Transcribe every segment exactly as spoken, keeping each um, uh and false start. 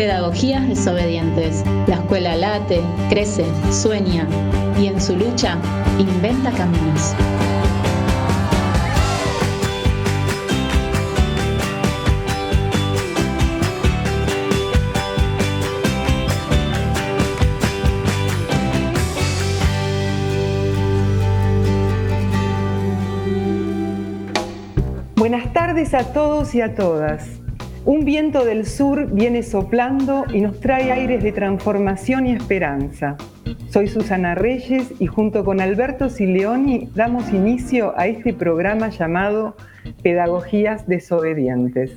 Pedagogías desobedientes. La escuela late, crece, sueña y en su lucha inventa caminos. Buenas tardes a todos y a todas. Un viento del sur viene soplando y nos trae aires de transformación y esperanza. Soy Susana Reyes y junto con Alberto Sileoni damos inicio a este programa llamado Pedagogías desobedientes.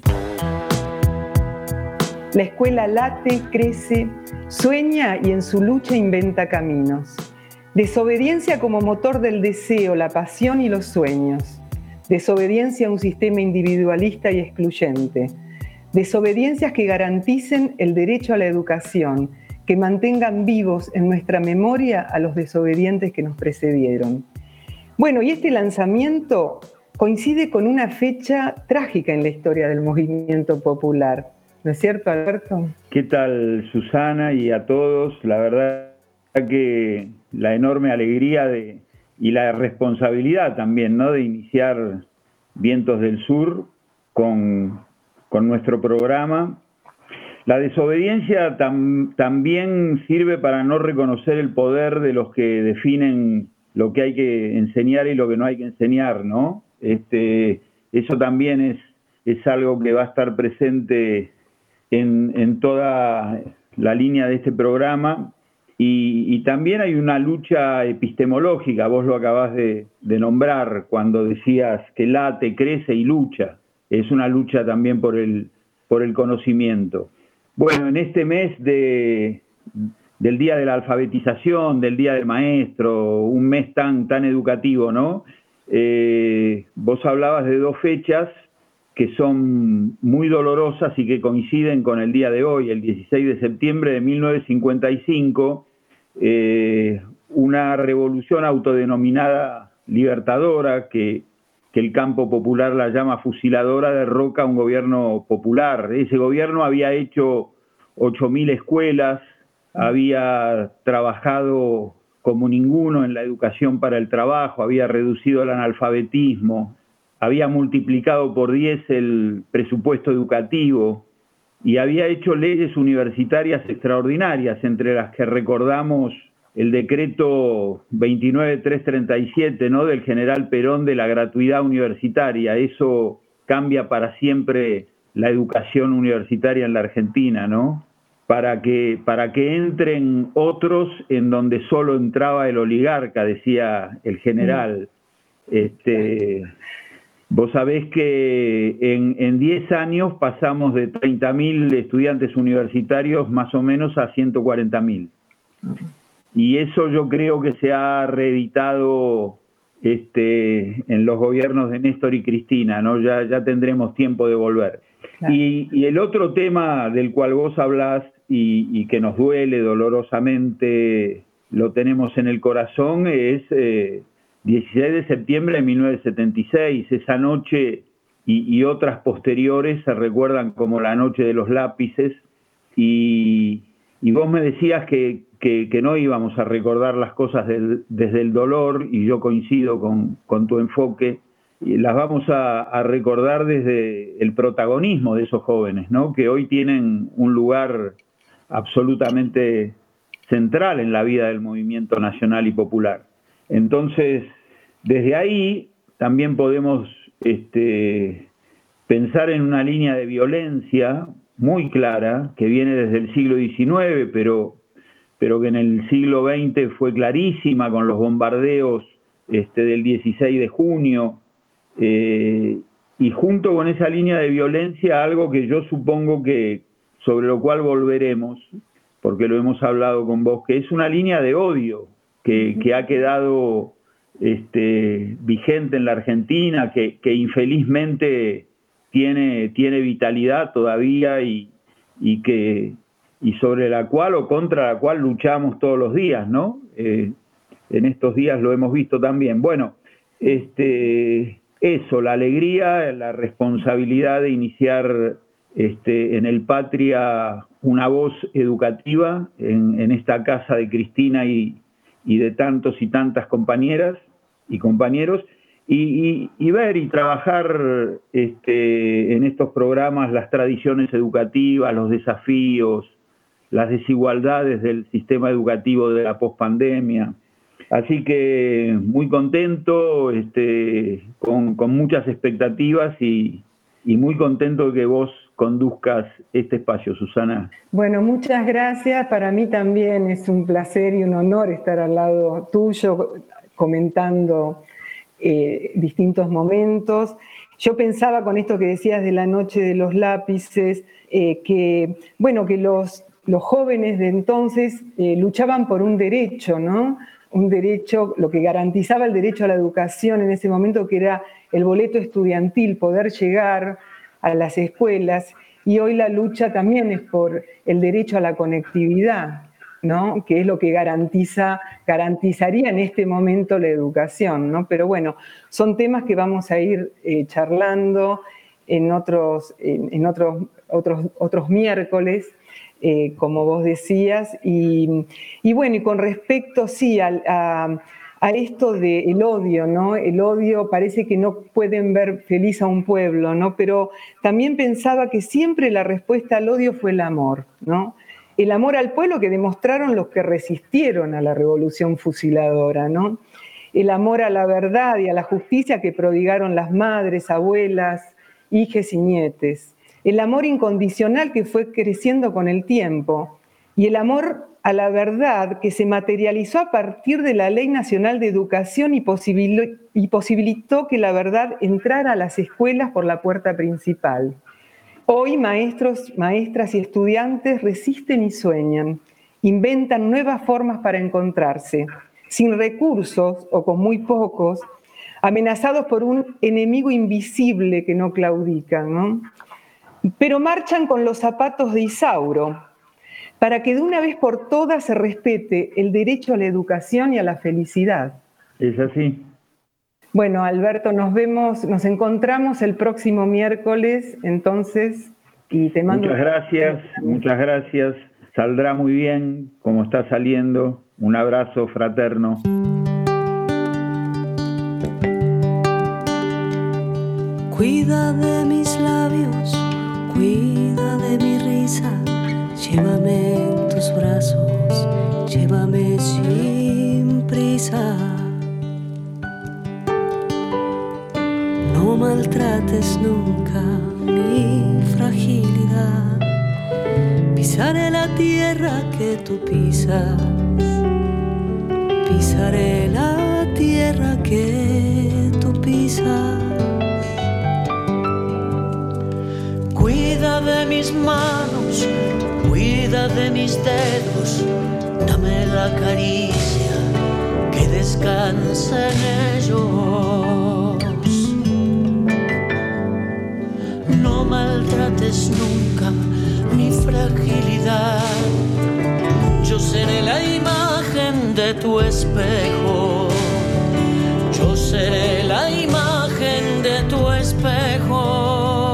La escuela late, crece, sueña y en su lucha inventa caminos. Desobediencia como motor del deseo, la pasión y los sueños. Desobediencia a un sistema individualista y excluyente. Desobediencias que garanticen el derecho a la educación, que mantengan vivos en nuestra memoria a los desobedientes que nos precedieron. Bueno, y este lanzamiento coincide con una fecha trágica en la historia del movimiento popular. ¿No es cierto, Alberto? ¿Qué tal, Susana, y a todos? La verdad que la enorme alegría de, y la responsabilidad también, ¿no?, de iniciar Vientos del Sur con... con nuestro programa. La desobediencia tam, también sirve para no reconocer el poder de los que definen lo que hay que enseñar y lo que no hay que enseñar, ¿no? Este, eso también es, es algo que va a estar presente en, en toda la línea de este programa. Y, y también hay una lucha epistemológica, vos lo acabás de, de nombrar cuando decías que late, crece y lucha. Es una lucha también por el, por el conocimiento. Bueno, en este mes de, del Día de la Alfabetización, del Día del Maestro, un mes tan, tan educativo, ¿no? Eh, vos hablabas de dos fechas que son muy dolorosas y que coinciden con el día de hoy, el dieciséis de septiembre de mil novecientos cincuenta y cinco, eh, una revolución autodenominada libertadora que... que el campo popular la llama fusiladora, derroca a un gobierno popular. Ese gobierno había hecho ocho mil escuelas, había trabajado como ninguno en la educación para el trabajo, había reducido el analfabetismo, había multiplicado por diez el presupuesto educativo y había hecho leyes universitarias extraordinarias, entre las que recordamos el decreto veintinueve mil trescientos treinta y siete, ¿no?, del general Perón, de la gratuidad universitaria. Eso cambia para siempre la educación universitaria en la Argentina, ¿no? Para que, para que entren otros en donde solo entraba el oligarca, decía el general. Este, vos sabés que en, en diez años pasamos de treinta mil estudiantes universitarios más o menos a ciento cuarenta mil. Y eso yo creo que se ha reeditado este, en los gobiernos de Néstor y Cristina, ¿no? Ya, ya tendremos tiempo de volver. Claro. Y, y el otro tema del cual vos hablás y, y que nos duele dolorosamente, lo tenemos en el corazón, es eh, dieciséis de septiembre de mil novecientos setenta y seis. Esa noche y, y otras posteriores se recuerdan como la noche de los lápices. Y, y vos me decías que Que, que no íbamos a recordar las cosas del, desde el dolor, y yo coincido con, con tu enfoque, y las vamos a, a recordar desde el protagonismo de esos jóvenes, ¿no?, que hoy tienen un lugar absolutamente central en la vida del movimiento nacional y popular. Entonces, desde ahí también podemos este, pensar en una línea de violencia muy clara, que viene desde el siglo diecinueve, pero... pero que en el siglo veinte fue clarísima con los bombardeos este, del dieciséis de junio, eh, y junto con esa línea de violencia algo que yo supongo que sobre lo cual volveremos, porque lo hemos hablado con vos, que es una línea de odio que, que ha quedado este, vigente en la Argentina, que, que infelizmente tiene, tiene vitalidad todavía y, y que... y sobre la cual o contra la cual luchamos todos los días, ¿no? Eh, en estos días lo hemos visto también. Bueno, este, eso, la alegría, la responsabilidad de iniciar este, en el Patria una voz educativa en, en esta casa de Cristina y, y de tantos y tantas compañeras y compañeros, y, y, y ver y trabajar este, en estos programas las tradiciones educativas, los desafíos, las desigualdades del sistema educativo de la pospandemia. Así que muy contento, este, con, con muchas expectativas y, y muy contento de que vos conduzcas este espacio, Susana. Bueno, muchas gracias. Para mí también es un placer y un honor estar al lado tuyo comentando eh, distintos momentos. Yo pensaba con esto que decías de la noche de los lápices, eh, que, bueno, que los, los jóvenes de entonces eh, luchaban por un derecho, ¿no? Un derecho, lo que garantizaba el derecho a la educación en ese momento, que era el boleto estudiantil, poder llegar a las escuelas, y hoy la lucha también es por el derecho a la conectividad, ¿no? Que es lo que garantiza, garantizaría en este momento la educación, ¿no? Pero bueno, son temas que vamos a ir eh, charlando en otros, en, en otros, otros, otros miércoles, eh, como vos decías, y, y bueno, y con respecto, sí, a, a, a esto del odio, ¿no? El odio parece que no pueden ver feliz a un pueblo, ¿no? Pero también pensaba que siempre la respuesta al odio fue el amor, ¿no? El amor al pueblo que demostraron los que resistieron a la revolución fusiladora, ¿no? El amor a la verdad y a la justicia que prodigaron las madres, abuelas, hijes y nietes. El amor incondicional que fue creciendo con el tiempo. Y el amor a la verdad que se materializó a partir de la Ley Nacional de Educación y posibilitó, y posibilitó que la verdad entrara a las escuelas por la puerta principal. Hoy maestros, maestras y estudiantes resisten y sueñan, inventan nuevas formas para encontrarse, sin recursos o con muy pocos, amenazados por un enemigo invisible que no claudica, ¿no? Pero marchan con los zapatos de Isauro, para que de una vez por todas se respete el derecho a la educación y a la felicidad. Es así. Bueno, Alberto, nos vemos, nos encontramos el próximo miércoles, entonces, y te mando... Muchas gracias, muchas gracias. Saldrá muy bien, como está saliendo. Un abrazo fraterno. Cuida de mis labios, cuida de mi risa, llévame en tus brazos, llévame sin prisa. No maltrates nunca mi fragilidad, pisaré la tierra que tú pisas, pisaré la tierra que tú pisas. Cuida de mis manos, cuida de mis dedos, dame la caricia que descansa en ellos. No maltrates nunca mi fragilidad, yo seré la imagen de tu espejo, yo seré la imagen de tu espejo.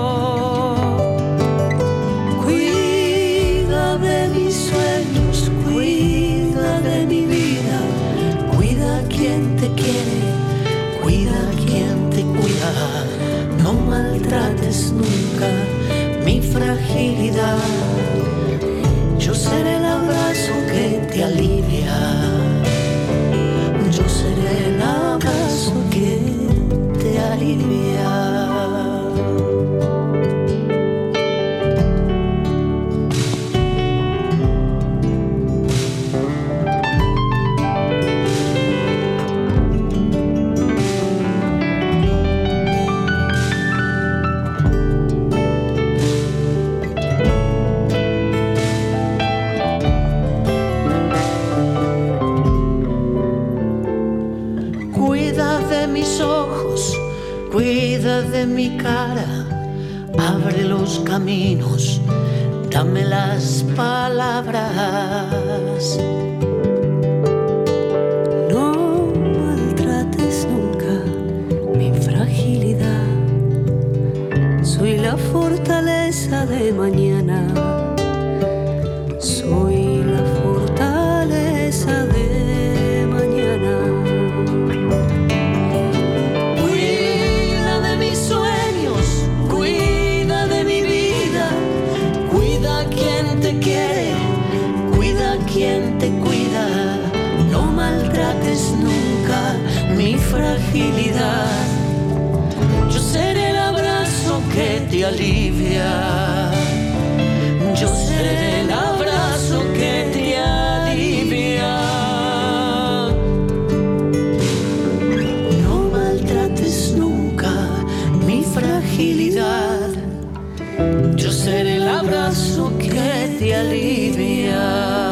No maltrates nunca mi fragilidad, yo seré el abrazo que te alivia, yo seré el abrazo que te alivia. Cuida de mi cara, abre los caminos, dame las palabras. No maltrates nunca mi fragilidad, soy la fortaleza de mañana. Soy la fortaleza de mañana. Cuida de mis sueños, cuida de mi vida, cuida a quien te quiere, cuida a quien te cuida. No maltrates nunca mi fragilidad. Yo seré el abrazo que te alivia. Yo seré el abrazo que te alivia. No maltrates nunca mi fragilidad. Yo seré el abrazo que te alivia.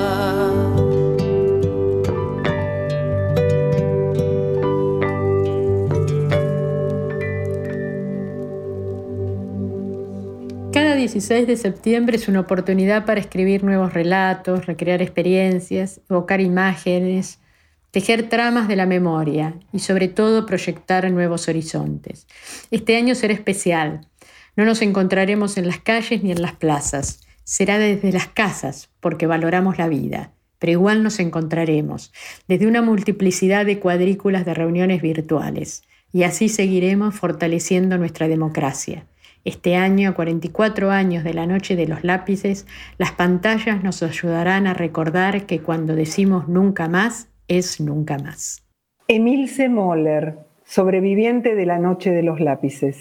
Cada dieciséis de septiembre es una oportunidad para escribir nuevos relatos, recrear experiencias, evocar imágenes, tejer tramas de la memoria y sobre todo proyectar nuevos horizontes. Este año será especial. No nos encontraremos en las calles ni en las plazas. Será desde las casas porque valoramos la vida, pero igual nos encontraremos desde una multiplicidad de cuadrículas de reuniones virtuales y así seguiremos fortaleciendo nuestra democracia. Este año, a cuarenta y cuatro años de la Noche de los Lápices, las pantallas nos ayudarán a recordar que cuando decimos nunca más, es nunca más. Emilce Moller, sobreviviente de la Noche de los Lápices.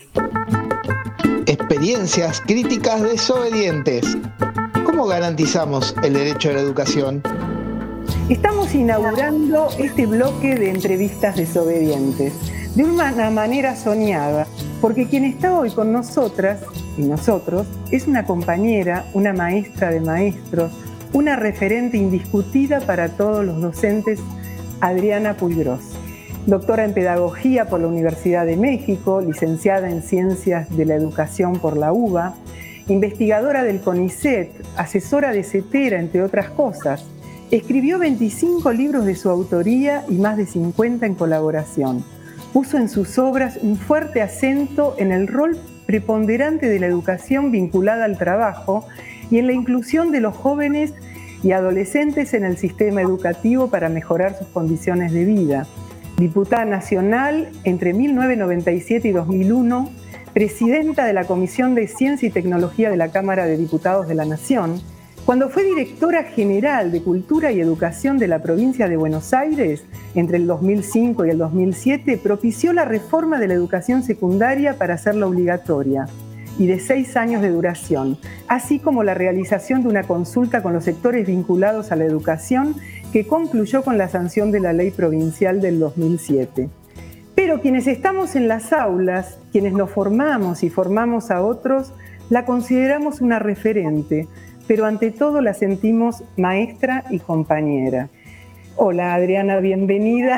Experiencias críticas desobedientes. ¿Cómo garantizamos el derecho a la educación? Estamos inaugurando este bloque de entrevistas desobedientes de una manera soñada, porque quien está hoy con nosotras y nosotros es una compañera, una maestra de maestros, una referente indiscutida para todos los docentes, Adriana Puigros. Doctora en Pedagogía por la Universidad de México, licenciada en Ciencias de la Educación por la U B A, investigadora del CONICET, asesora de CETERA, entre otras cosas. Escribió veinticinco libros de su autoría y más de cincuenta en colaboración. Puso en sus obras un fuerte acento en el rol preponderante de la educación vinculada al trabajo y en la inclusión de los jóvenes y adolescentes en el sistema educativo para mejorar sus condiciones de vida. Diputada nacional entre mil novecientos noventa y siete y dos mil uno, presidenta de la Comisión de Ciencia y Tecnología de la Cámara de Diputados de la Nación. Cuando fue directora general de Cultura y Educación de la provincia de Buenos Aires, entre el dos mil cinco y el dos mil siete, propició la reforma de la educación secundaria para hacerla obligatoria y de seis años de duración, así como la realización de una consulta con los sectores vinculados a la educación que concluyó con la sanción de la ley provincial del dos mil siete. Pero quienes estamos en las aulas, quienes nos formamos y formamos a otros, la consideramos una referente, pero ante todo la sentimos maestra y compañera. Hola Adriana, bienvenida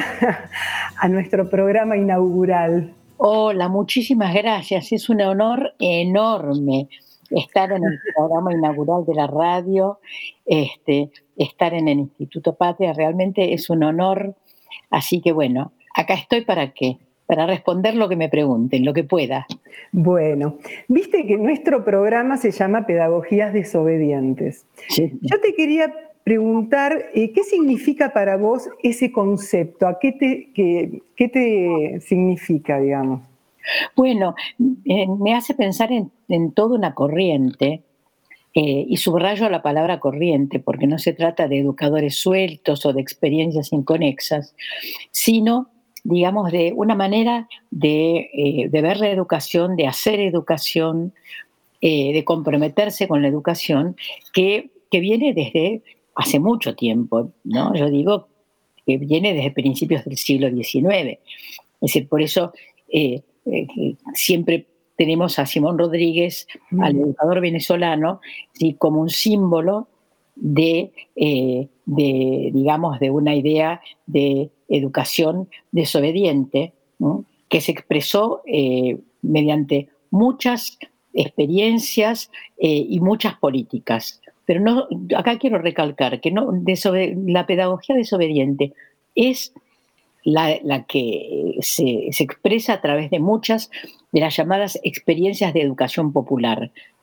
a nuestro programa inaugural. Hola, muchísimas gracias. Es un honor enorme estar en el programa inaugural de la radio, este, estar en el Instituto Patria, realmente es un honor. Así que bueno, acá estoy para qué, para responder lo que me pregunten, lo que pueda. Bueno, viste que nuestro programa se llama Pedagogías Desobedientes. Sí. Yo te quería preguntar, eh, ¿qué significa para vos ese concepto? ¿A qué te, qué, qué te significa, digamos? Bueno, eh, me hace pensar en, en toda una corriente, eh, y subrayo la palabra corriente, porque no se trata de educadores sueltos o de experiencias inconexas, sino digamos, de una manera de, eh, de ver la educación, de hacer educación, eh, de comprometerse con la educación, que, que viene desde hace mucho tiempo, ¿no? Yo digo que viene desde principios del siglo diecinueve. Es decir, por eso eh, eh, siempre tenemos a Simón Rodríguez, mm. al educador venezolano, ¿sí?, como un símbolo de, eh, de, digamos, de una idea de educación desobediente, ¿no?, que se expresó eh, mediante muchas experiencias eh, y muchas políticas. Pero no, acá quiero recalcar que no, desobe, la pedagogía desobediente es la, la que se, se expresa a través de muchas de las llamadas experiencias de educación popular.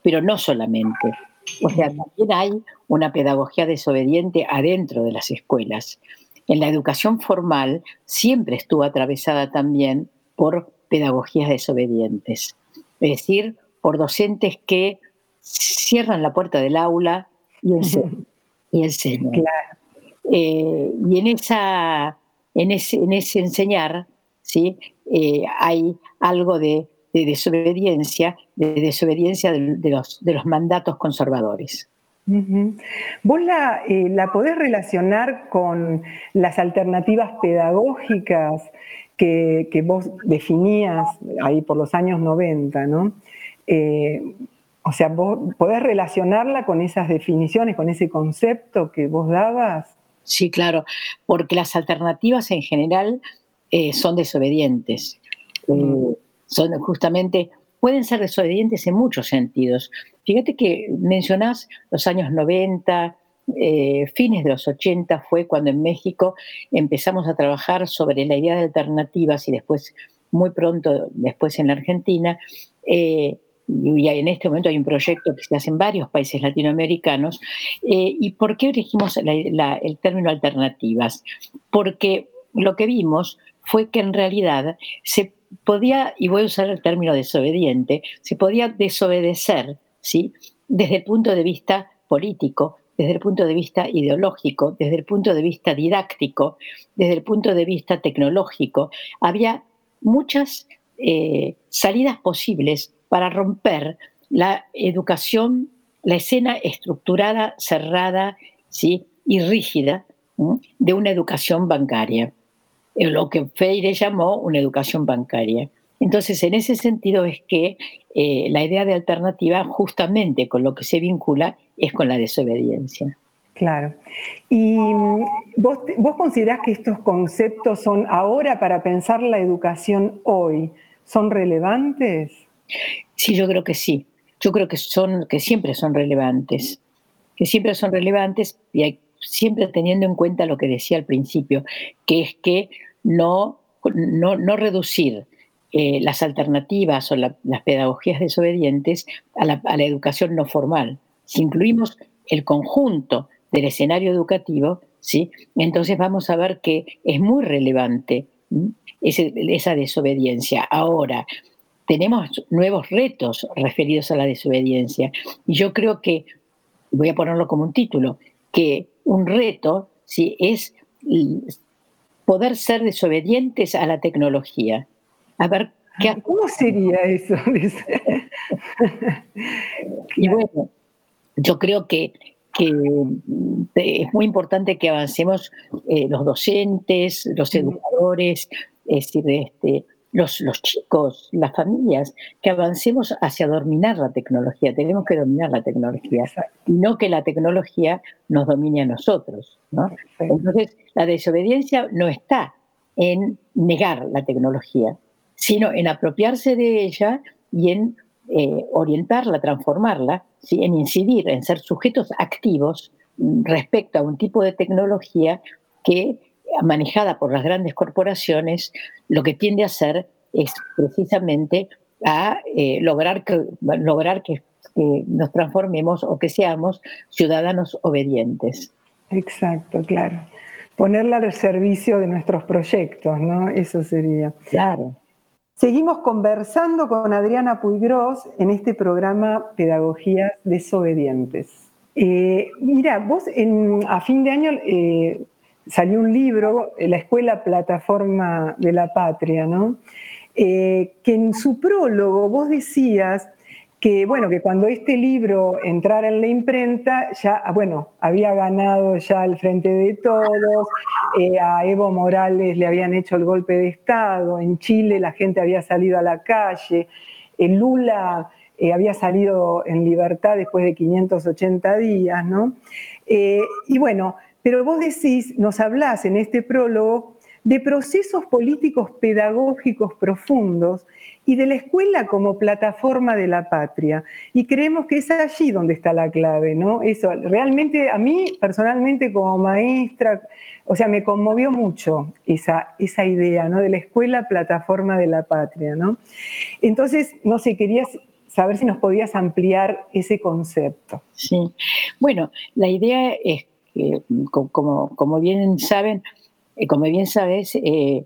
pero no solamente. O sea, también hay una pedagogía desobediente adentro de las escuelas. En la educación formal siempre estuvo atravesada también por pedagogías desobedientes, es decir, por docentes que cierran la puerta del aula y enseñan. Y, enseñan. Claro. Eh, y en, esa, en, ese, en ese enseñar, ¿sí? eh, hay algo de, de desobediencia, de desobediencia de, de, los, de los mandatos conservadores. Uh-huh. ¿Vos la, eh, la podés relacionar con las alternativas pedagógicas que, que vos definías ahí por los años noventa, ¿no? Eh, o sea, ¿vos podés relacionarla con esas definiciones, con ese concepto que vos dabas? Sí, claro, porque las alternativas en general eh, son desobedientes. Uh-huh. Eh, son justamente... pueden ser desobedientes en muchos sentidos. Fíjate que mencionás los años noventa, eh, fines de los ochenta fue cuando en México empezamos a trabajar sobre la idea de alternativas y después, muy pronto, después en la Argentina, eh, y en este momento hay un proyecto que se hace en varios países latinoamericanos. Eh, ¿Y por qué elegimos la, la, el término alternativas? Porque lo que vimos fue que en realidad se podía, y voy a usar el término desobediente, se podía desobedecer, ¿sí? Desde el punto de vista político, desde el punto de vista ideológico, desde el punto de vista didáctico, desde el punto de vista tecnológico. Había muchas eh, salidas posibles para romper la educación, la escena estructurada, cerrada, ¿sí? y rígida, ¿sí? de una educación bancaria. Lo que Freire llamó una educación bancaria. Entonces, en ese sentido es que eh, la idea de alternativa justamente con lo que se vincula es con la desobediencia. Claro. ¿Y vos, vos considerás que estos conceptos son ahora para pensar la educación hoy, son relevantes? Sí, yo creo que sí. Yo creo que, son, que siempre son relevantes. Que siempre son relevantes y hay siempre teniendo en cuenta lo que decía al principio, que es que no, no, no reducir eh, las alternativas o la, las pedagogías desobedientes a la, a la educación no formal. Si incluimos el conjunto del escenario educativo, ¿sí? entonces vamos a ver que es muy relevante ese, esa desobediencia. Ahora, tenemos nuevos retos referidos a la desobediencia y yo creo que, voy a ponerlo como un título, que un reto, ¿sí? es poder ser desobedientes a la tecnología. A ver, ¿qué ¿cómo sería eso? Y bueno, yo creo que, que es muy importante que avancemos eh, los docentes, los educadores, es decir, este, los, los chicos, las familias, que avancemos hacia dominar la tecnología. Tenemos que dominar la tecnología, y no que la tecnología nos domine a nosotros, ¿no? Entonces, la desobediencia no está en negar la tecnología, sino en apropiarse de ella y en eh, orientarla, transformarla, ¿sí? en incidir, en ser sujetos activos respecto a un tipo de tecnología que, manejada por las grandes corporaciones, lo que tiende a hacer es precisamente a eh, lograr, que, lograr que, que nos transformemos o que seamos ciudadanos obedientes. Exacto, claro. Ponerla al servicio de nuestros proyectos, ¿no? Eso sería. Claro. Seguimos conversando con Adriana Puiggrós en este programa Pedagogías Desobedientes. Eh, mira, vos en, a fin de año eh, salió un libro, La Escuela Plataforma de la Patria, ¿no? Eh, que en su prólogo vos decías que, bueno, que cuando este libro entrara en la imprenta, ya, bueno, había ganado ya el Frente de Todos, eh, a Evo Morales le habían hecho el golpe de Estado, en Chile la gente había salido a la calle, eh, Lula eh, había salido en libertad después de quinientos ochenta días, ¿no? Eh, y bueno, pero vos decís, nos hablás en este prólogo de procesos políticos pedagógicos profundos y de la escuela como plataforma de la patria. Y creemos que es allí donde está la clave, ¿no? Eso, realmente a mí, personalmente, como maestra, o sea, me conmovió mucho esa, esa idea, ¿no? De la escuela plataforma de la patria, ¿no? Entonces, no sé, quería saber si nos podías ampliar ese concepto. Sí, bueno, la idea es que, como, como bien saben, como bien sabes, eh,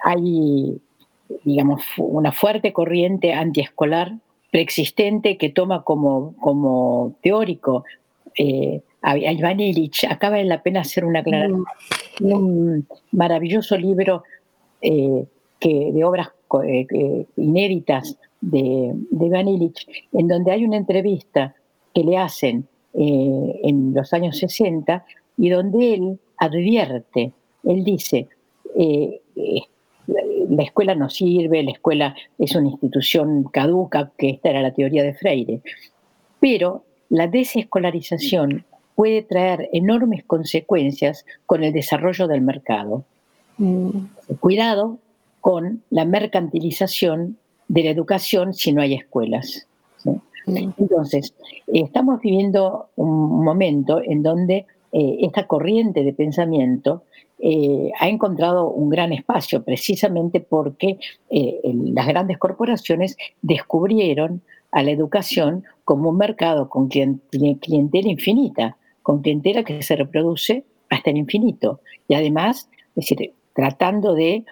hay, digamos, una fuerte corriente antiescolar preexistente que toma como, como teórico eh, a Iván Illich. Acá vale la pena hacer una aclaración. Mm. Un maravilloso libro eh, que, de obras eh, eh, inéditas de, de Iván Illich, en donde hay una entrevista que le hacen eh, en los años sesenta y donde él advierte, él dice, eh, eh, la escuela no sirve, la escuela es una institución caduca, que esta era la teoría de Freire, pero la desescolarización puede traer enormes consecuencias con el desarrollo del mercado. Mm. Cuidado con la mercantilización de la educación si no hay escuelas, ¿sí? Mm. Entonces, estamos viviendo un momento en donde eh, esta corriente de pensamiento eh, ha encontrado un gran espacio, precisamente porque eh, las grandes corporaciones descubrieron a la educación como un mercado con clientela infinita, con clientela que se reproduce hasta el infinito. Y además, es decir, tratando de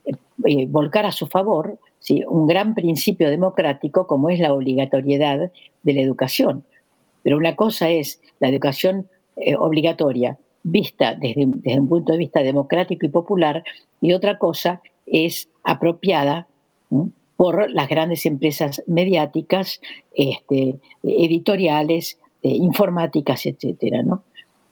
eh, volcar a su favor, ¿sí?, un gran principio democrático como es la obligatoriedad de la educación. Pero una cosa es la educación eh, obligatoria vista desde, desde un punto de vista democrático y popular, y otra cosa es apropiada ¿sí?, por las grandes empresas mediáticas, este, editoriales, eh, informáticas, etcétera, ¿no?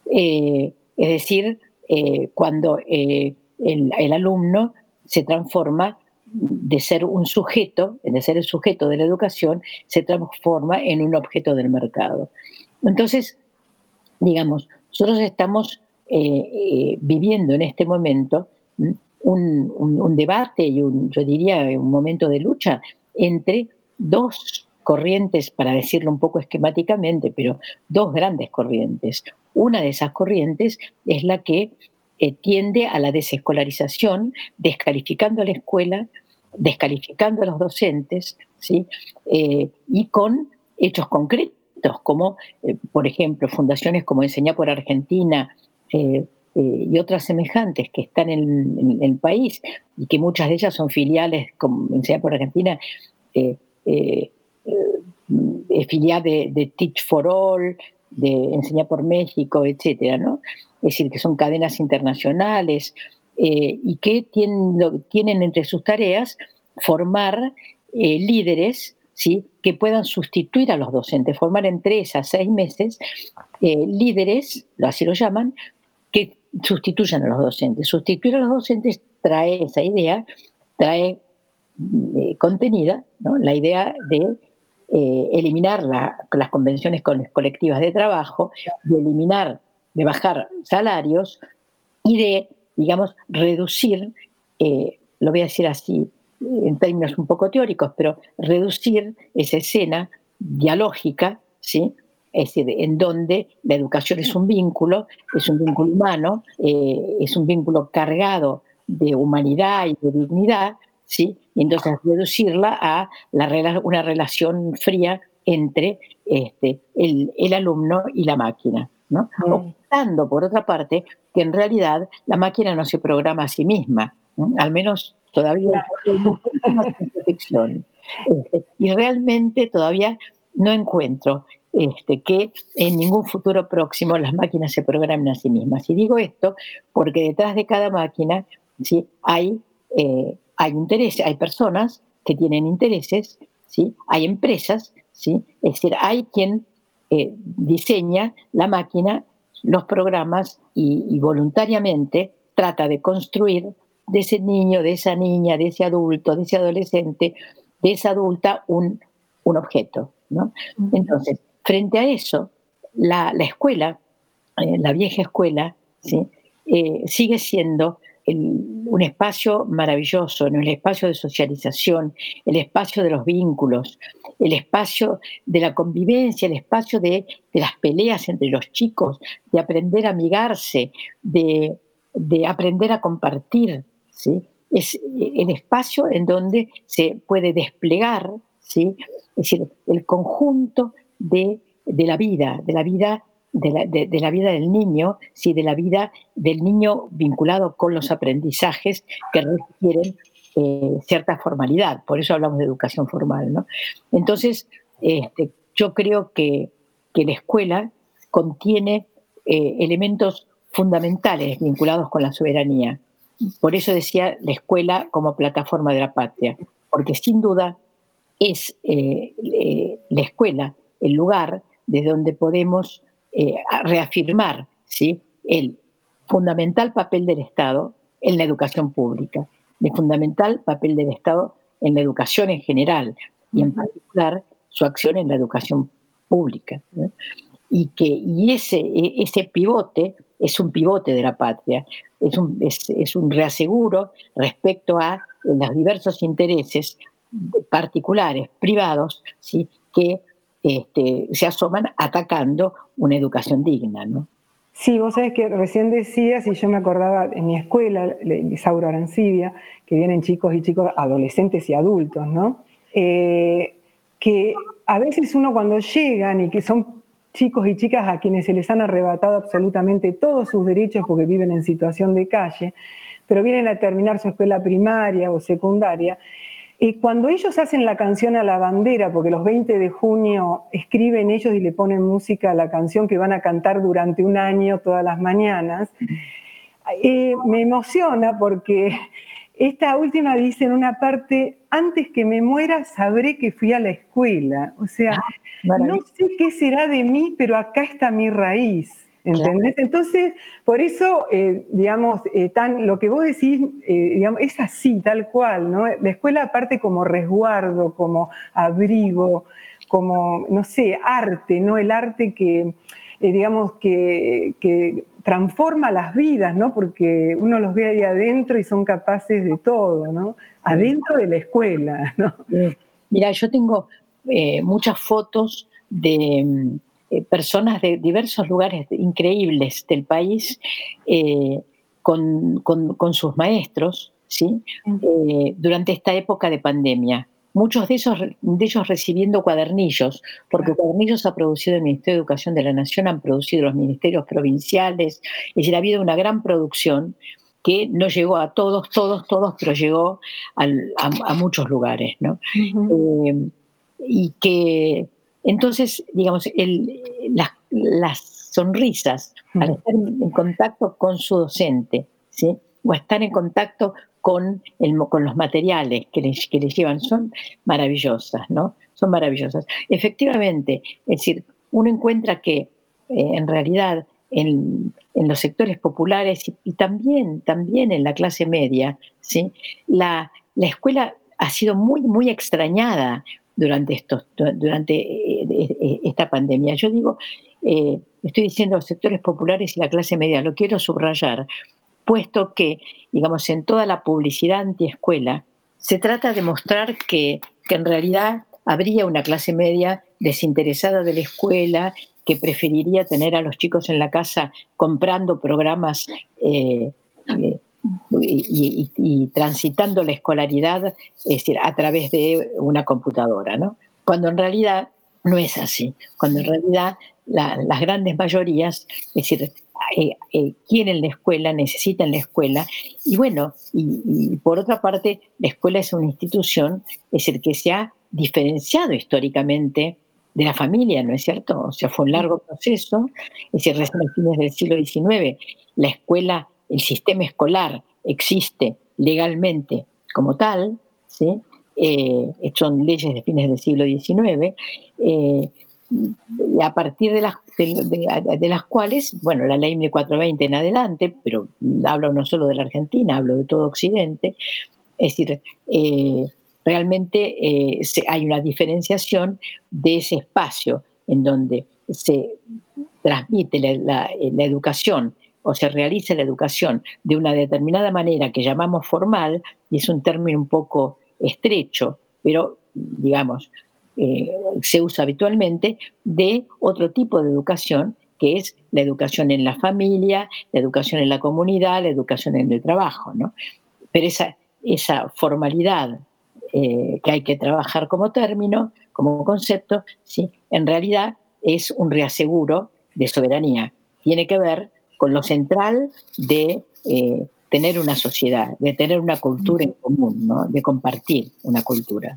Eh, es decir, eh, cuando eh, el, el alumno se transforma de ser un sujeto, de ser el sujeto de la educación, se transforma en un objeto del mercado. Entonces, digamos, nosotros estamos eh, eh, viviendo en este momento ¿sí?, Un, un, un debate y un, yo diría un momento de lucha entre dos corrientes, para decirlo un poco esquemáticamente, pero dos grandes corrientes. Una de esas corrientes es la que eh, tiende a la desescolarización, descalificando a la escuela, descalificando a los docentes, ¿sí?, eh, y con hechos concretos, como, eh, por ejemplo, fundaciones como Enseñar por Argentina, eh, Eh, y otras semejantes que están en, en, en el país y que muchas de ellas son filiales, como Enseñar por Argentina, eh, eh, eh, filial de, de Teach for All, de Enseñar por México, etcétera, ¿no? Es decir, que son cadenas internacionales eh, y que tienen, lo, tienen entre sus tareas formar eh, líderes, ¿sí?, que puedan sustituir a los docentes, formar en tres a seis meses eh, líderes, así lo llaman, que sustituyan a los docentes. Sustituir a los docentes trae esa idea, trae eh, contenida, ¿no?, la idea de eh, eliminar la, las convenciones colectivas de trabajo, de eliminar, de bajar salarios y de, digamos, reducir, eh, lo voy a decir así en términos un poco teóricos, pero reducir esa escena dialógica, ¿sí?, es decir, en donde la educación es un vínculo, es un vínculo humano, eh, es un vínculo cargado de humanidad y de dignidad, ¿sí?, y entonces reducirla a la, una relación fría entre este, el, el alumno y la máquina, ¿no? Mm. Optando, por otra parte, que en realidad la máquina no se programa a sí misma, ¿no?, al menos todavía no hay perfección. Este, y realmente todavía no encuentro Este, que en ningún futuro próximo las máquinas se programen a sí mismas. Y digo esto porque detrás de cada máquina, ¿sí?, hay, eh, hay intereses, hay personas que tienen intereses, ¿sí?, hay empresas, ¿sí?, es decir, hay quien eh, diseña la máquina, los programas y, y voluntariamente trata de construir de ese niño, de esa niña, de ese adulto, de ese adolescente, de esa adulta un, un objeto, ¿no? Entonces, frente a eso, la, la escuela, eh, la vieja escuela, ¿sí?, eh, sigue siendo el, un espacio maravilloso, ¿no?, el espacio de socialización, el espacio de los vínculos, el espacio de la convivencia, el espacio de, de las peleas entre los chicos, de aprender a amigarse, de, de aprender a compartir, ¿sí? Es el espacio en donde se puede desplegar, ¿sí? Es decir, el conjunto de, de la vida, de la vida, de la, de, de la vida del niño, ¿sí? De la vida del niño vinculado con los aprendizajes que requieren eh, cierta formalidad. Por eso hablamos de educación formal, ¿no? Entonces, este, yo creo que, que la escuela contiene eh, elementos fundamentales vinculados con la soberanía. Por eso decía la escuela como plataforma de la patria, porque sin duda es eh, eh, la escuela el lugar desde donde podemos eh, reafirmar, ¿sí?, el fundamental papel del Estado en la educación pública, el fundamental papel del Estado en la educación en general y en particular su acción en la educación pública, ¿no? Y que y ese, ese pivote es un pivote de la patria, es un, es, es un reaseguro respecto a los diversos intereses particulares, privados, ¿sí?, que este, se asoman atacando una educación digna, ¿no? Sí, vos sabés que recién decías, y yo me acordaba en mi escuela, Isauro Arancibia, que vienen chicos y chicos, adolescentes y adultos, ¿no? Eh, que a veces uno cuando llegan y que son chicos y chicas a quienes se les han arrebatado absolutamente todos sus derechos porque viven en situación de calle, pero vienen a terminar su escuela primaria o secundaria, y cuando ellos hacen la canción a la bandera, porque los veinte de junio escriben ellos y le ponen música a la canción que van a cantar durante un año todas las mañanas, eh, me emociona porque esta última dice en una parte: antes que me muera sabré que fui a la escuela. O sea, ah, no sé qué será de mí, pero acá está mi raíz. ¿Entendés? Claro. Entonces, por eso, eh, digamos, eh, tan, lo que vos decís, eh, digamos, es así, tal cual, ¿no? La escuela aparte como resguardo, como abrigo, como, no sé, arte, ¿no? El arte que, eh, digamos, que, que transforma las vidas, ¿no? Porque uno los ve ahí adentro y son capaces de todo, ¿no? Adentro de la escuela, ¿no? Mira, yo tengo eh, muchas fotos de personas de diversos lugares increíbles del país eh, con, con, con sus maestros, ¿sí? Eh, durante esta época de pandemia. Muchos de, esos, de ellos recibiendo cuadernillos, porque cuadernillos ha producido el Ministerio de Educación de la Nación, han producido los ministerios provinciales, es decir, ha habido una gran producción que no llegó a todos, todos, todos, pero llegó al, a, a muchos lugares, ¿no? Uh-huh. Eh, y que entonces, digamos, el, las, las sonrisas al estar en contacto con su docente, ¿sí?, o estar en contacto con, el, con los materiales que les, que les llevan, son maravillosas, ¿no? Son maravillosas. Efectivamente, es decir, uno encuentra que eh, en realidad en, en los sectores populares y, y también, también en la clase media, ¿sí?, la, la escuela ha sido muy, muy extrañada durante, estos, durante esta pandemia. Yo digo, eh, estoy diciendo los sectores populares y la clase media, lo quiero subrayar, puesto que, digamos, en toda la publicidad antiescuela se trata de mostrar que, que en realidad habría una clase media desinteresada de la escuela, que preferiría tener a los chicos en la casa comprando programas eh, eh, Y, y, y transitando la escolaridad, es decir, a través de una computadora, ¿no? Cuando en realidad no es así, cuando en realidad la, las grandes mayorías, es decir, eh, eh, quieren la escuela, necesitan la escuela, y bueno, y, y por otra parte, la escuela es una institución, es decir, que se ha diferenciado históricamente de la familia, ¿no es cierto? O sea, fue un largo proceso, es decir, recién a fines del siglo diecinueve, la escuela, el sistema escolar existe legalmente como tal, ¿sí? Eh, son leyes de fines del siglo diecinueve, eh, a partir de las, de, de, de las cuales, bueno, la ley mil cuatrocientos veinte en adelante, pero hablo no solo de la Argentina, hablo de todo Occidente, es decir, eh, realmente eh, se, hay una diferenciación de ese espacio en donde se transmite la, la, la educación o se realiza la educación de una determinada manera que llamamos formal, y es un término un poco estrecho, pero digamos, eh, se usa habitualmente, de otro tipo de educación, que es la educación en la familia, la educación en la comunidad, la educación en el trabajo, ¿no? Pero esa, esa formalidad eh, que hay que trabajar como término, como concepto, ¿sí? En realidad es un reaseguro de soberanía. Tiene que ver con lo central de eh, tener una sociedad, de tener una cultura en común, ¿no? De compartir una cultura.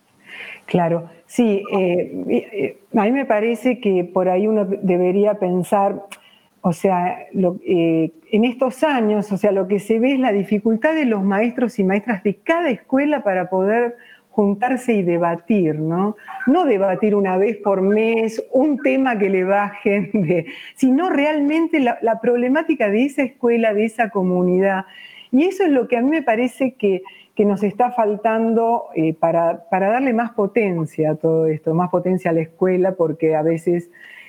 Claro, sí, eh, eh, a mí me parece que por ahí uno debería pensar, o sea, lo, eh, en estos años, o sea, lo que se ve es la dificultad de los maestros y maestras de cada escuela para poder juntarse y debatir, ¿no? No debatir una vez por mes un tema que le bajen, de, sino realmente la, la problemática de esa escuela, de esa comunidad. Y eso es lo que a mí me parece que, que nos está faltando eh, para, para darle más potencia a todo esto, más potencia a la escuela, porque a veces,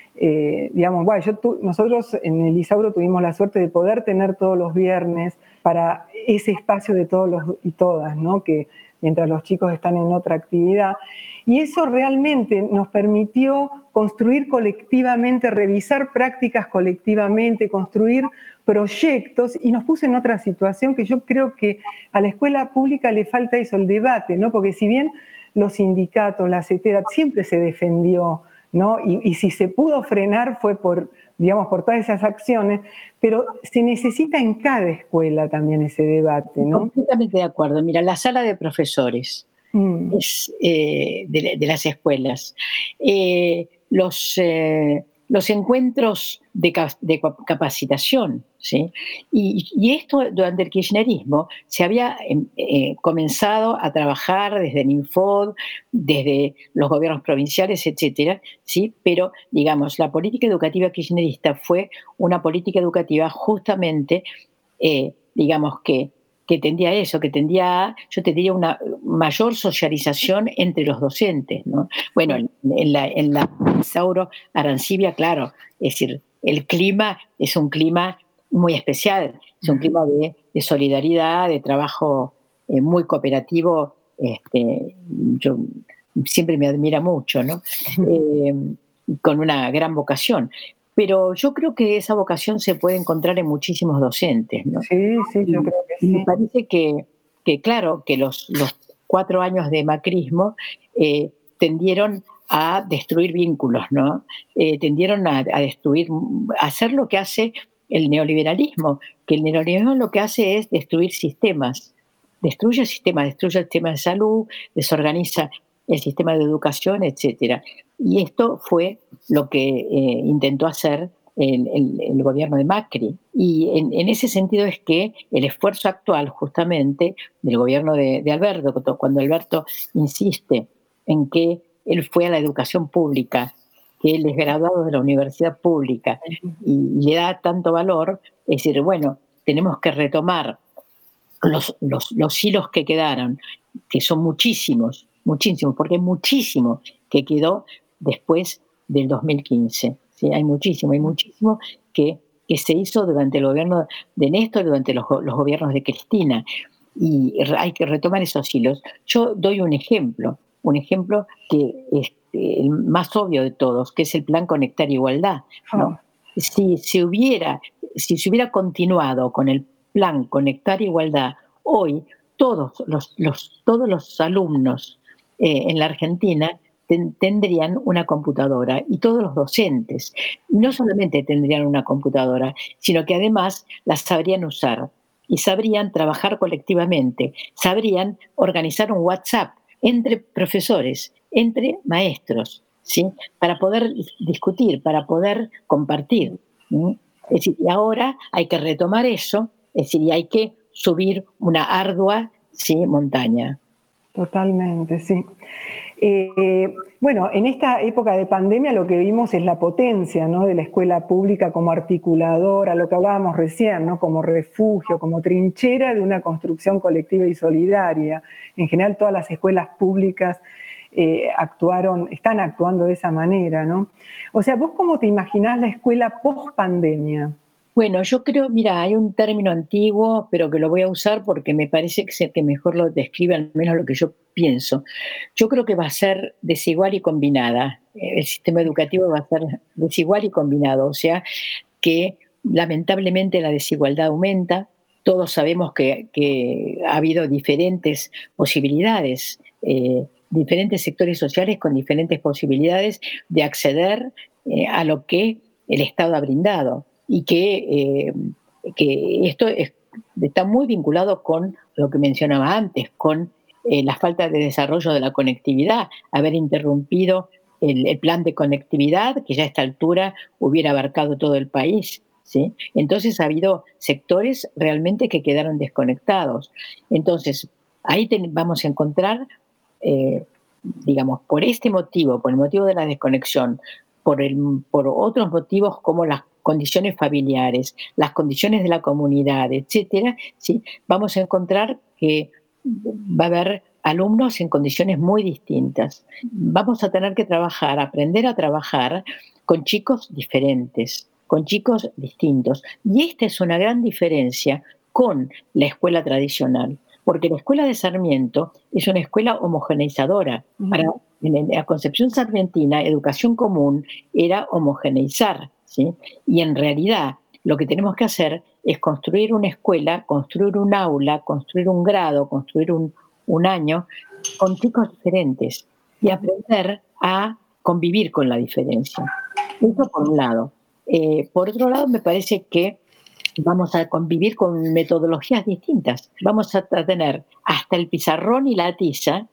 eh, digamos, bueno, yo tu, nosotros en el Isauro tuvimos la suerte de poder tener todos los viernes para ese espacio de todos los y todas, ¿no? Que mientras los chicos están en otra actividad. Y eso realmente nos permitió construir colectivamente, revisar prácticas colectivamente, construir proyectos, y nos puso en otra situación que yo creo que a la escuela pública le falta eso, el debate, ¿no? Porque si bien los sindicatos, la CETERA, siempre se defendió, ¿no? Y, y si se pudo frenar fue por, digamos, por todas esas acciones, pero se necesita en cada escuela también ese debate, ¿no? Completamente de acuerdo. Mira, la sala de profesores mm. es, eh, de, de las escuelas, eh, los, eh, los encuentros de, de capacitación, ¿sí? Y, y esto durante el kirchnerismo se había eh, comenzado a trabajar desde el Infod, desde los gobiernos provinciales, etcétera, ¿sí? Pero, digamos, la política educativa kirchnerista fue una política educativa justamente, eh, digamos, que que tendía a eso, que tendía a, yo te diría, una mayor socialización entre los docentes, ¿no? Bueno, en, en la, en la Isauro Arancibia, claro, es decir, el clima es un clima muy especial, es un clima de, de solidaridad, de trabajo eh, muy cooperativo, este, yo siempre me admira mucho, ¿no? Eh, con una gran vocación. Pero yo creo que esa vocación se puede encontrar en muchísimos docentes, ¿no? Sí, sí, yo creo que sí. Me parece que, que claro, que los, los cuatro años de macrismo eh, tendieron a destruir vínculos, ¿no? Eh, tendieron a, a destruir, a hacer lo que hace el neoliberalismo, que el neoliberalismo lo que hace es destruir sistemas, destruye el sistema, destruye el sistema de salud, desorganiza el sistema de educación, etcétera. Y esto fue lo que eh, intentó hacer el, el, el gobierno de Macri. Y en, en ese sentido es que el esfuerzo actual justamente del gobierno de, de Alberto, cuando Alberto insiste en que él fue a la educación pública, que él es graduado de la universidad pública y, y le da tanto valor, es decir, bueno, tenemos que retomar los, los, los hilos que quedaron, que son muchísimos, muchísimos, porque hay muchísimo que quedó después del dos mil quince. ¿Sí? Hay muchísimo, hay muchísimo que, que se hizo durante el gobierno de Néstor, durante los, los gobiernos de Cristina, y hay que retomar esos hilos. Yo doy un ejemplo, un ejemplo que es el más obvio de todos, que es el Plan Conectar Igualdad, ¿no? Oh. Si se hubiera, si se hubiera continuado con el Plan Conectar Igualdad, hoy todos los, los, todos los alumnos eh, en la Argentina ten, tendrían una computadora, y todos los docentes. No solamente tendrían una computadora, sino que además la sabrían usar y sabrían trabajar colectivamente, sabrían organizar un WhatsApp entre profesores, entre maestros, ¿sí? Para poder discutir, para poder compartir, ¿sí? Es decir, y ahora hay que retomar eso, es decir, y hay que subir una ardua, ¿sí?, montaña. Totalmente, sí. Eh, bueno, en esta época de pandemia lo que vimos es la potencia, ¿no?, de la escuela pública como articuladora, lo que hablábamos recién, ¿no?, como refugio, como trinchera de una construcción colectiva y solidaria. En general todas las escuelas públicas eh, actuaron, están actuando de esa manera, ¿no? O sea, ¿vos cómo te imaginás la escuela post-pandemia? Bueno, yo creo, mira, hay un término antiguo, pero que lo voy a usar porque me parece que es el que mejor lo describe, al menos lo que yo pienso. Yo creo que va a ser desigual y combinada. El sistema educativo va a ser desigual y combinado, o sea, que lamentablemente la desigualdad aumenta. Todos sabemos que, que ha habido diferentes posibilidades eh, diferentes sectores sociales con diferentes posibilidades de acceder eh, a lo que el Estado ha brindado, y que, eh, que esto es, está muy vinculado con lo que mencionaba antes, con eh, la falta de desarrollo de la conectividad, haber interrumpido el, el plan de conectividad, que ya a esta altura hubiera abarcado todo el país, ¿sí? Entonces ha habido sectores realmente que quedaron desconectados. Entonces, ahí ten, vamos a encontrar, eh, digamos, por este motivo, por el motivo de la desconexión, por, el, por otros motivos como las condiciones familiares, las condiciones de la comunidad, etcétera, ¿sí? Vamos a encontrar que va a haber alumnos en condiciones muy distintas. Vamos a tener que trabajar, aprender a trabajar con chicos diferentes, con chicos distintos. Y esta es una gran diferencia con la escuela tradicional, porque la escuela de Sarmiento es una escuela homogeneizadora. Uh-huh. Para, en la concepción sarmientina, educación común era homogeneizar, ¿sí? Y en realidad lo que tenemos que hacer es construir una escuela, construir un aula, construir un grado, construir un, un año con chicos diferentes y aprender a convivir con la diferencia. Eso por un lado. Eh, por otro lado, me parece que vamos a convivir con metodologías distintas. Vamos a tener hasta el pizarrón y la tiza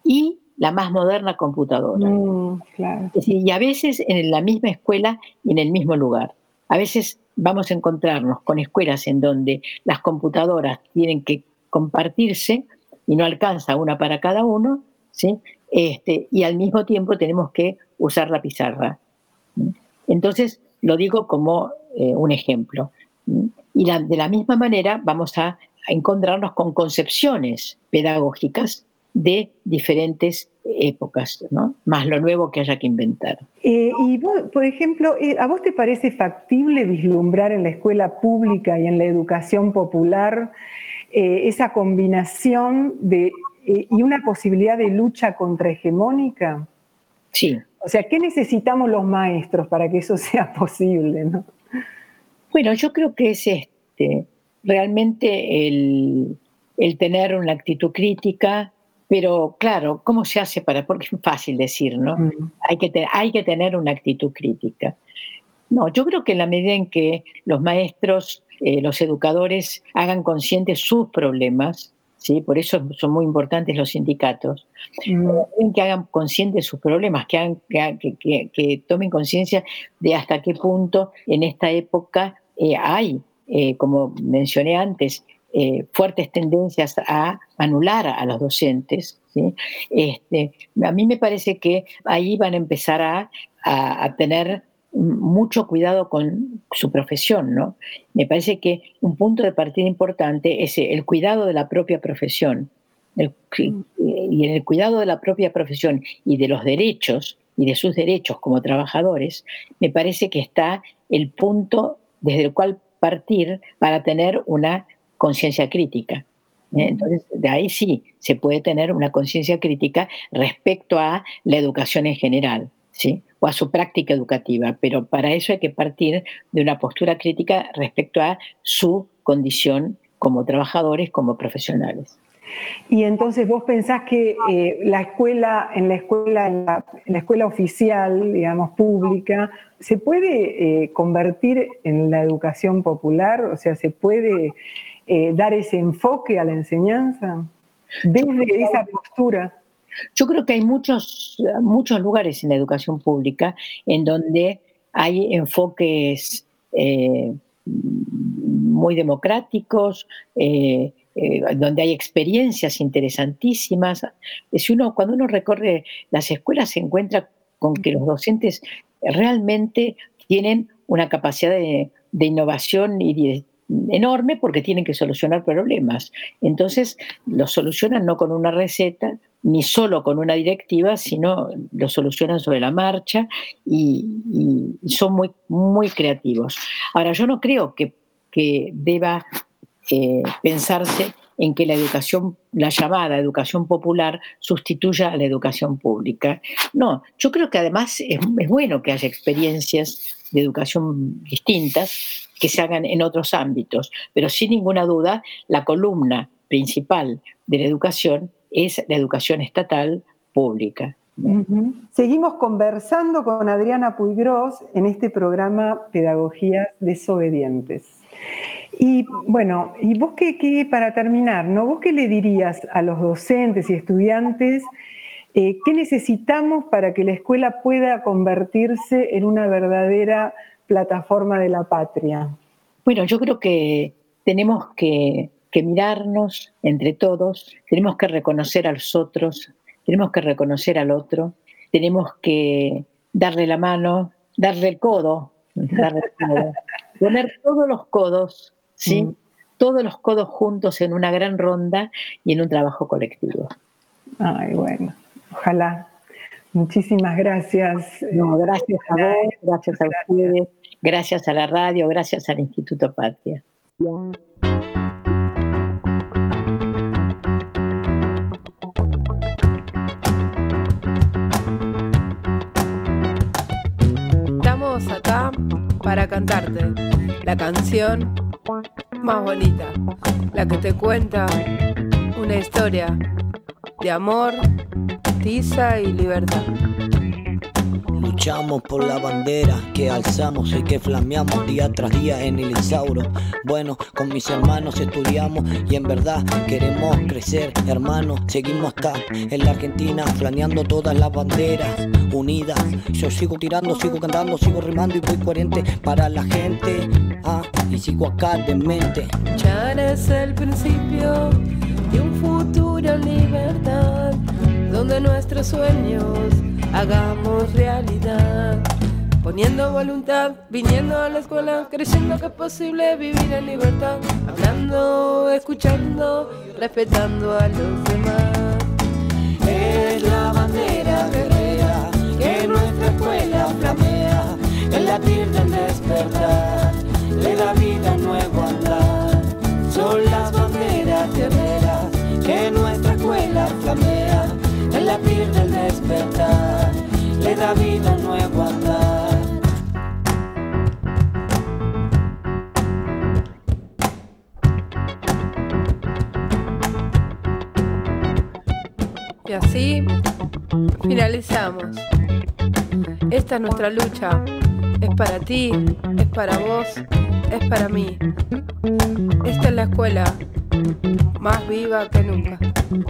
y la más moderna computadora. Mm, claro. Es decir, y a veces en la misma escuela y en el mismo lugar. A veces vamos a encontrarnos con escuelas en donde las computadoras tienen que compartirse y no alcanza una para cada uno, ¿sí? Este, y al mismo tiempo tenemos que usar la pizarra. Entonces, lo digo como eh, un ejemplo. Y la, de la misma manera vamos a, a encontrarnos con concepciones pedagógicas de diferentes épocas, ¿no? Más lo nuevo que haya que inventar. Eh, y vos, por ejemplo, eh, ¿a vos te parece factible vislumbrar en la escuela pública y en la educación popular eh, esa combinación de, eh, y una posibilidad de lucha contrahegemónica? Sí. O sea, ¿qué necesitamos los maestros para que eso sea posible, ¿no? Bueno, yo creo que es este, realmente el, el tener una actitud crítica. Pero claro, ¿cómo se hace para...? Porque es fácil decir, ¿no? Mm. Hay que, te, hay que tener una actitud crítica. No, yo creo que en la medida en que los maestros, eh, los educadores hagan conscientes sus problemas, ¿sí? Por eso son muy importantes los sindicatos, mm. que hagan conscientes sus problemas, que, hagan, que, que, que tomen conciencia de hasta qué punto en esta época eh, hay, eh, como mencioné antes, Eh, fuertes tendencias a anular a, a los docentes, ¿sí? Este, a mí me parece que ahí van a empezar a, a, a tener mucho cuidado con su profesión, ¿no? Me parece que un punto de partida importante es el cuidado de la propia profesión. El, y en el cuidado de la propia profesión y de los derechos, y de sus derechos como trabajadores, me parece que está el punto desde el cual partir para tener una conciencia crítica. Entonces, de ahí sí se puede tener una conciencia crítica respecto a la educación en general, ¿sí? O a su práctica educativa, pero para eso hay que partir de una postura crítica respecto a su condición como trabajadores, como profesionales. Y entonces vos pensás que eh, la escuela, en la escuela, en la, en la escuela oficial, digamos, pública, ¿se puede eh, convertir en la educación popular? O sea, ¿se puede Eh, dar ese enfoque a la enseñanza desde esa postura? Yo creo que hay muchos, muchos lugares en la educación pública en donde hay enfoques eh, muy democráticos, eh, eh, donde hay experiencias interesantísimas. Si uno, cuando uno recorre las escuelas se encuentra con que los docentes realmente tienen una capacidad de, de innovación y de enorme porque tienen que solucionar problemas. Entonces, lo solucionan no con una receta, ni solo con una directiva, sino lo solucionan sobre la marcha y, y son muy, muy creativos. Ahora, yo no creo que, que deba eh, pensarse en que la educación, la llamada educación popular, sustituya a la educación pública. No, yo creo que además es, es bueno que haya experiencias de educación distintas que se hagan en otros ámbitos, pero sin ninguna duda la columna principal de la educación es la educación estatal pública. Uh-huh. Seguimos conversando con Adriana Puiggrós en este programa Pedagogías Desobedientes. Y bueno, y vos qué, qué para terminar, ¿no? ¿Vos qué le dirías a los docentes y estudiantes eh, qué necesitamos para que la escuela pueda convertirse en una verdadera plataforma de la patria? Bueno, yo creo que tenemos que, que mirarnos entre todos, tenemos que reconocer a los otros, tenemos que reconocer al otro, tenemos que darle la mano, darle el codo, darle el codo poner todos los codos, ¿sí? Mm. Todos los codos juntos en una gran ronda y en un trabajo colectivo. Ay, bueno, ojalá. Muchísimas gracias. No, gracias a vos, gracias a ustedes, gracias a la radio, gracias al Instituto Patria. Estamos acá para cantarte la canción más bonita, la que te cuenta una historia de amor, tiza y libertad. Luchamos por la bandera que alzamos y que flameamos día tras día en el Isauro. Bueno, con mis hermanos estudiamos y en verdad queremos crecer, hermanos. Seguimos acá en la Argentina flameando todas las banderas unidas. Yo sigo tirando, sigo cantando, sigo rimando y voy coherente para la gente. Ah, y sigo acá de mente. Luchar es el principio de un futuro en libertad, donde nuestros sueños hagamos realidad, poniendo voluntad, viniendo a la escuela, creyendo que es posible vivir en libertad, hablando, escuchando, respetando a los demás. Es la bandera guerrera que nuestra escuela flamea, el latir del despertar, le da vida a nuevo andar. Son las banderas guerreras que nuestra escuela flamea, el latir del despertar, le da vida a nuevo andar. Y así finalizamos. Esta es nuestra lucha. Es para ti, es para vos, es para mí. Esta es la escuela más viva que nunca.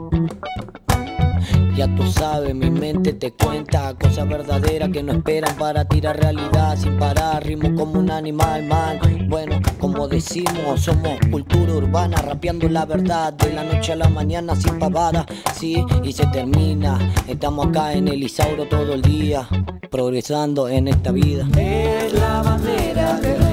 Ya tú sabes, mi mente te cuenta cosas verdaderas que no esperan para tirar realidad sin parar, ritmo como un animal, man. Bueno, como decimos, somos cultura urbana, rapeando la verdad de la noche a la mañana sin pavada, sí, y se termina. Estamos acá en el Isauro todo el día, progresando en esta vida. Es la bandera de